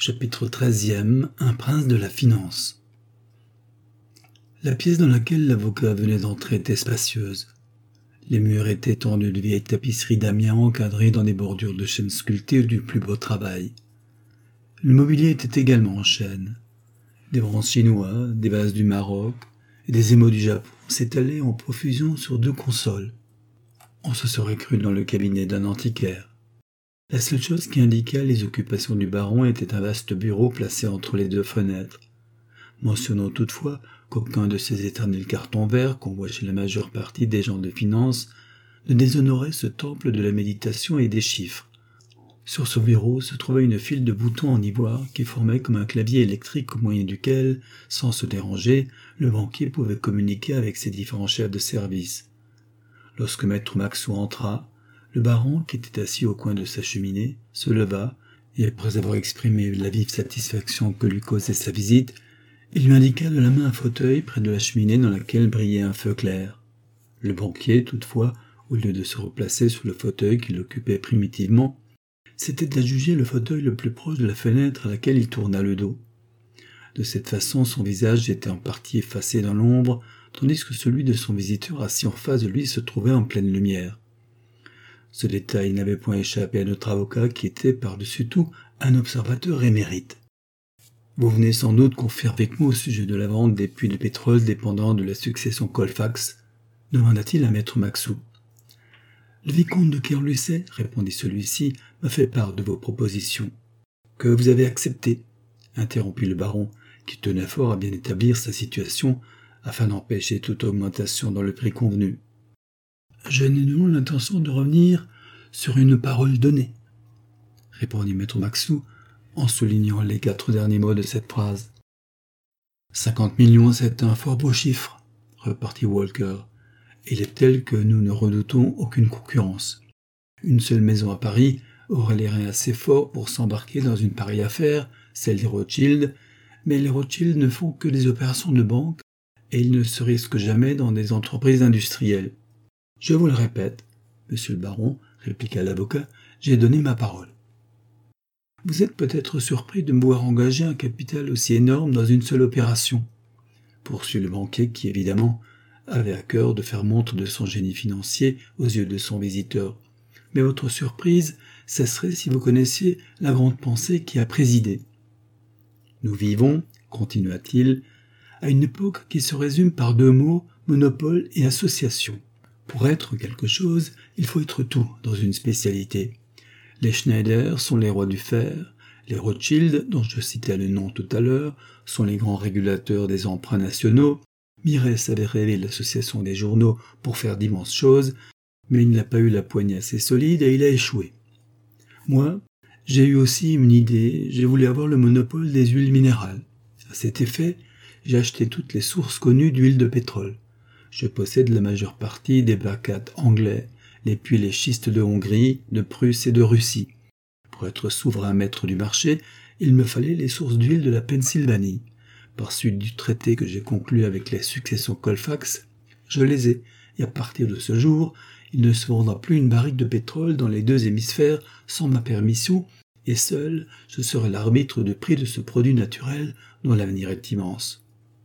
Chapitre 13e. Un prince de la finance. La pièce dans laquelle l'avocat venait d'entrer était spacieuse. Les murs étaient tendus de vieilles tapisseries d'Amiens encadrées dans des bordures de chêne sculpté du plus beau travail. Le mobilier était également en chêne. Des bronzes chinois, des vases du Maroc et des émaux du Japon s'étalaient en profusion sur 2 consoles. On se serait cru dans le cabinet d'un antiquaire. La seule chose qui indiquait les occupations du baron était un vaste bureau placé entre les 2 fenêtres. Mentionnons toutefois qu'aucun de ces éternels cartons verts qu'on voit chez la majeure partie des gens de finance ne déshonorait ce temple de la méditation et des chiffres. Sur ce bureau se trouvait une file de boutons en ivoire qui formait comme un clavier électrique au moyen duquel, sans se déranger, le banquier pouvait communiquer avec ses différents chefs de service. Lorsque maître Maxou entra, le baron, qui était assis au coin de sa cheminée, se leva, et après avoir exprimé la vive satisfaction que lui causait sa visite, il lui indiqua de la main un fauteuil près de la cheminée dans laquelle brillait un feu clair. Le banquier, toutefois, au lieu de se replacer sur le fauteuil qu'il occupait primitivement, s'était adjugé le fauteuil le plus proche de la fenêtre à laquelle il tourna le dos. De cette façon, son visage était en partie effacé dans l'ombre, tandis que celui de son visiteur assis en face de lui se trouvait en pleine lumière. Ce détail n'avait point échappé à notre avocat qui était, par-dessus tout, un observateur émérite. « Vous venez sans doute confier avec moi au sujet de la vente des puits de pétrole dépendant de la succession Colfax ?» demanda-t-il à maître Maxou. « Le vicomte de Kerlusset, répondit celui-ci, m'a fait part de vos propositions. »« Que vous avez acceptées ?» interrompit le baron, qui tenait fort à bien établir sa situation afin d'empêcher toute augmentation dans le prix convenu. « Je n'ai nullement l'intention de revenir sur une parole donnée, » répondit maître Maxou, en soulignant les 4 derniers mots de cette phrase. « 50 millions, c'est un fort beau chiffre, » repartit Walker. « Il est tel que nous ne redoutons aucune concurrence. Une seule maison à Paris aurait les reins assez forts pour s'embarquer dans une pareille affaire, celle des Rothschild, mais les Rothschild ne font que des opérations de banque et ils ne se risquent jamais dans des entreprises industrielles. Je vous le répète, monsieur le baron, répliqua l'avocat, j'ai donné ma parole. Vous êtes peut-être surpris de me voir engager un capital aussi énorme dans une seule opération, poursuit le banquier qui, évidemment, avait à cœur de faire montre de son génie financier aux yeux de son visiteur. Mais votre surprise cesserait si vous connaissiez la grande pensée qui a présidé. Nous vivons, continua-t-il, à une époque qui se résume par 2 mots, monopole et association. Pour être quelque chose, il faut être tout dans une spécialité. Les Schneider sont les rois du fer, les Rothschild, dont je citais le nom tout à l'heure, sont les grands régulateurs des emprunts nationaux. Mirès avait rêvé l'association des journaux pour faire d'immenses choses, mais il n'a pas eu la poigne assez solide et il a échoué. Moi, j'ai eu aussi une idée, j'ai voulu avoir le monopole des huiles minérales. À cet effet, j'ai acheté toutes les sources connues d'huile de pétrole. Je possède la majeure partie des Black anglais, les puits les schistes de Hongrie, de Prusse et de Russie. Pour être souverain maître du marché, il me fallait les sources d'huile de la Pennsylvanie. Par suite du traité que j'ai conclu avec les successions Colfax, je les ai, et à partir de ce jour, il ne se vendra plus une barrique de pétrole dans les 2 hémisphères sans ma permission, et seul je serai l'arbitre du prix de ce produit naturel dont l'avenir est immense.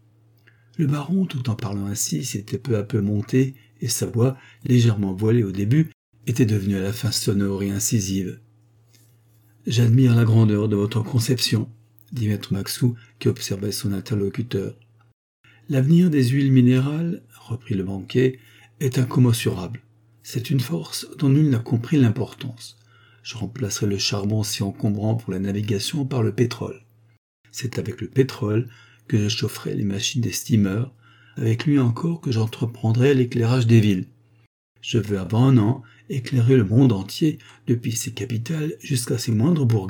Le baron, tout en parlant ainsi, s'était peu à peu monté, et sa voix, légèrement voilée au début, était devenue à la fin sonore et incisive. « J'admire la grandeur de votre conception, » dit maître Maxou, qui observait son interlocuteur. « L'avenir des huiles minérales, reprit le banquier, est incommensurable. C'est une force dont nul n'a compris l'importance. Je remplacerai le charbon si encombrant pour la navigation par le pétrole. C'est avec le pétrole que je chaufferai les machines des steamers, avec lui encore que j'entreprendrai l'éclairage des villes. Je veux avant 1 an éclairer le monde entier, depuis ses capitales jusqu'à ses moindres bourgades. »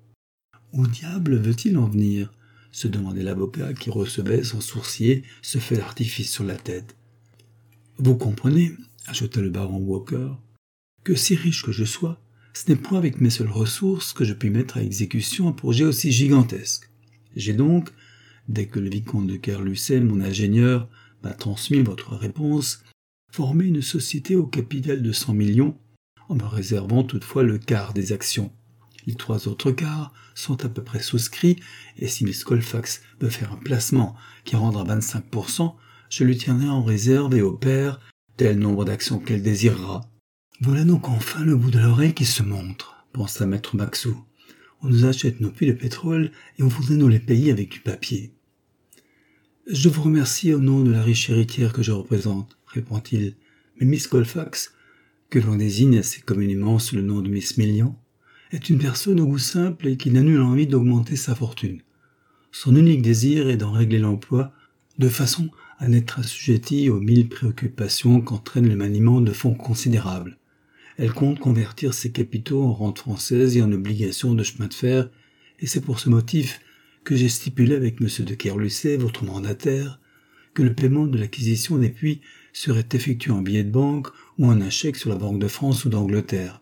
« Où diable veut-il en venir ?» se demandait l'avocat qui recevait sans sourciller ce feu d'artifice sur la tête. « Vous comprenez, » ajouta le baron Walker, « que si riche que je sois, ce n'est point avec mes seules ressources que je puis mettre à exécution un projet aussi gigantesque. J'ai donc, dès que le vicomte de Kerlusset, mon ingénieur, m'a transmis votre réponse, formé une société au capital de 100 millions, en me réservant toutefois le quart des actions. Les 3 autres quarts sont à peu près souscrits, et si Miss Colfax veut faire un placement qui rendra 25%, je lui tiendrai en réserve et opère tel nombre d'actions qu'elle désirera. Voilà donc enfin le bout de l'oreille qui se montre, pensa maître Maxou. On nous achète nos puits de pétrole et on voudrait nous les payer avec du papier. Je vous remercie au nom de la riche héritière que je représente, répond-il, mais Miss Colfax, que l'on désigne assez communément sous le nom de Miss Million, est une personne au goût simple et qui n'a nulle envie d'augmenter sa fortune. Son unique désir est d'en régler l'emploi, de façon à n'être assujettie aux 1000 préoccupations qu'entraîne le maniement de fonds considérables. Elle compte convertir ses capitaux en rente française et en obligations de chemin de fer, et c'est pour ce motif que j'ai stipulé avec M. de Kerlusset, votre mandataire, que le paiement de l'acquisition des puits serait effectué en billets de banque ou en un chèque sur la Banque de France ou d'Angleterre.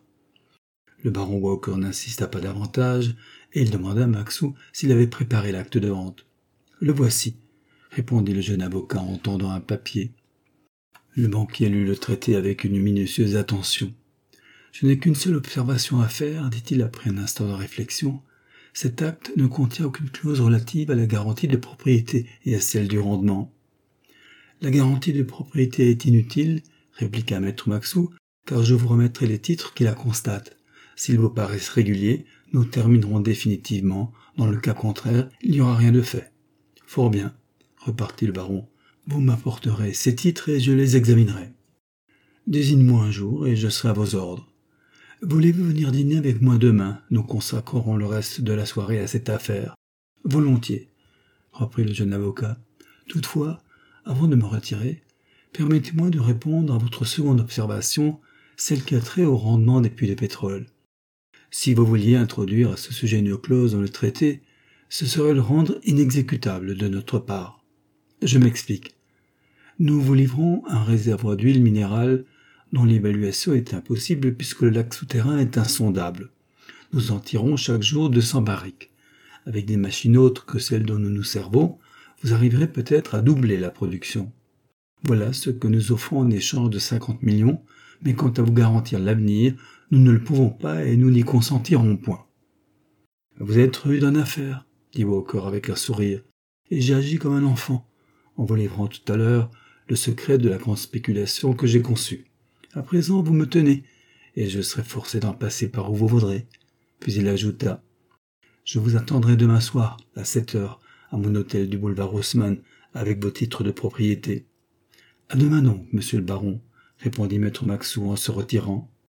Le baron Walker n'insista pas davantage, et il demanda à Maxou s'il avait préparé l'acte de vente. « Le voici », répondit le jeune avocat en tendant un papier. Le banquier lut le traité avec une minutieuse attention. « Je n'ai qu'une seule observation à faire, dit-il après un instant de réflexion. Cet acte ne contient aucune clause relative à la garantie de propriété et à celle du rendement. »« La garantie de propriété est inutile, » répliqua maître Maxou, « car je vous remettrai les titres qui la constatent. S'ils vous paraissent réguliers, nous terminerons définitivement. Dans le cas contraire, il n'y aura rien de fait. »« Fort bien, » repartit le baron. « Vous m'apporterez ces titres et je les examinerai. Désigne-moi un jour et je serai à vos ordres. Voulez-vous venir dîner avec moi demain? Nous consacrerons le reste de la soirée à cette affaire. »« Volontiers, » reprit le jeune avocat. « Toutefois, avant de me retirer, permettez-moi de répondre à votre seconde observation, celle qui a trait au rendement des puits de pétrole. Si vous vouliez introduire à ce sujet une clause dans le traité, ce serait le rendre inexécutable de notre part. Je m'explique. Nous vous livrons un réservoir d'huile minérale dont l'évaluation est impossible puisque le lac souterrain est insondable. Nous en tirons chaque jour 200 barriques. Avec des machines autres que celles dont nous nous servons, vous arriverez peut-être à doubler la production. Voilà ce que nous offrons en échange de 50 millions, mais quant à vous garantir l'avenir, nous ne le pouvons pas et nous n'y consentirons point. « Vous êtes rude en affaires, » dit Walker avec un sourire, « et j'ai agi comme un enfant, en vous livrant tout à l'heure le secret de la grande spéculation que j'ai conçue. À présent, vous me tenez, et je serai forcé d'en passer par où vous voudrez. » Puis il ajouta, « Je vous attendrai demain soir, à 7 heures, à mon hôtel du boulevard Haussmann, avec vos titres de propriété. »« À demain donc, monsieur le baron, » répondit maître Maxou en se retirant.